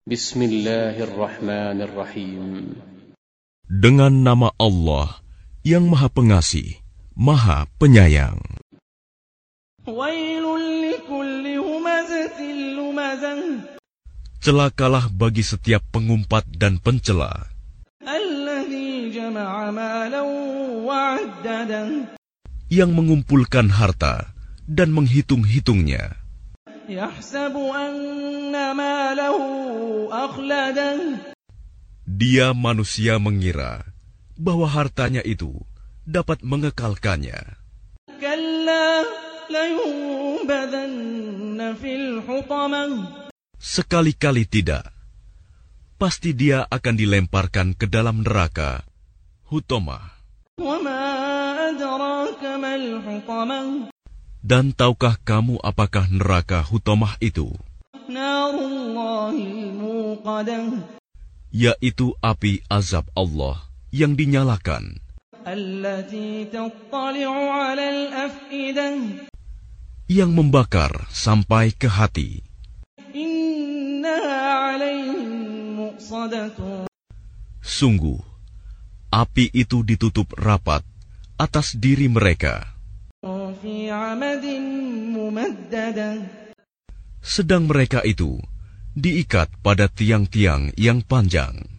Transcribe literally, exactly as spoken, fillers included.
Bismillahirrahmanirrahim. Dengan nama Allah yang Maha Pengasih, Maha Penyayang. Celakalah bagi setiap pengumpat dan pencela yang mengumpulkan harta dan menghitung-hitungnya. Dia manusia mengira bahwa hartanya itu dapat mengekalkannya. Sekali-kali tidak. Pasti dia akan dilemparkan ke dalam neraka, Hutamah. Dan tahukah kamu apakah neraka Hutamah itu? Yaitu api azab Allah yang dinyalakan, yang membakar sampai ke hati. Sungguh, api itu ditutup rapat atas diri mereka, sedang mereka itu diikat pada tiang-tiang yang panjang.